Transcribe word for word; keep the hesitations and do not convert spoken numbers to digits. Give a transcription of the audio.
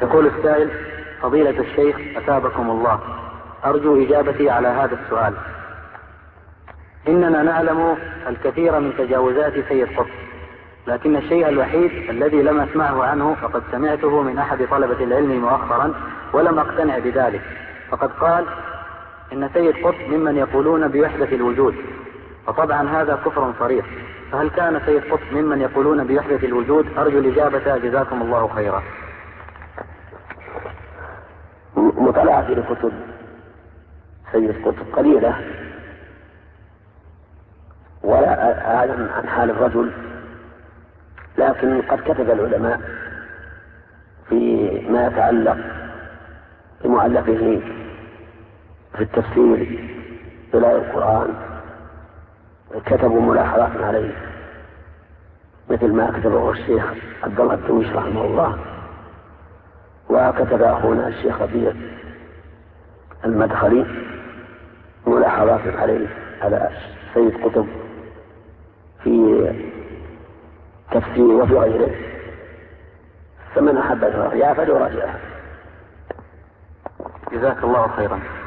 يقول السائل: فضيلة الشيخ أثابكم الله، أرجو إجابتي على هذا السؤال. إننا نعلم الكثير من تجاوزات سيد قطب، لكن الشيء الوحيد الذي لم أسمعه عنه فقد سمعته من أحد طلبة العلم مؤخرا ولم أقتنع بذلك، فقد قال إن سيد قطب ممن يقولون بوحدة الوجود، فطبعا هذا كفر صريح، فهل كان سيد قطب ممن يقولون بوحدة الوجود؟ أرجو الإجابة جزاكم الله خيرا. مطالعتي لكتب سيد قطب قليلة، ولا أعلم عن حال الرجل، لكن قد كتب العلماء في ما يتعلق بمؤلفه في التفسير بلاغ القرآن، كتبوا ملاحظات عليه مثل ما كتبه الشيخ عبد الله الدويش رحمه الله، وكتب أخونا الشيخ ربيع المدخلي ملاحظات عليه على سيد قطب في تفسير وفي غيره، فمن أحب الرجاء فليراجعه. جزاك الله خيرا.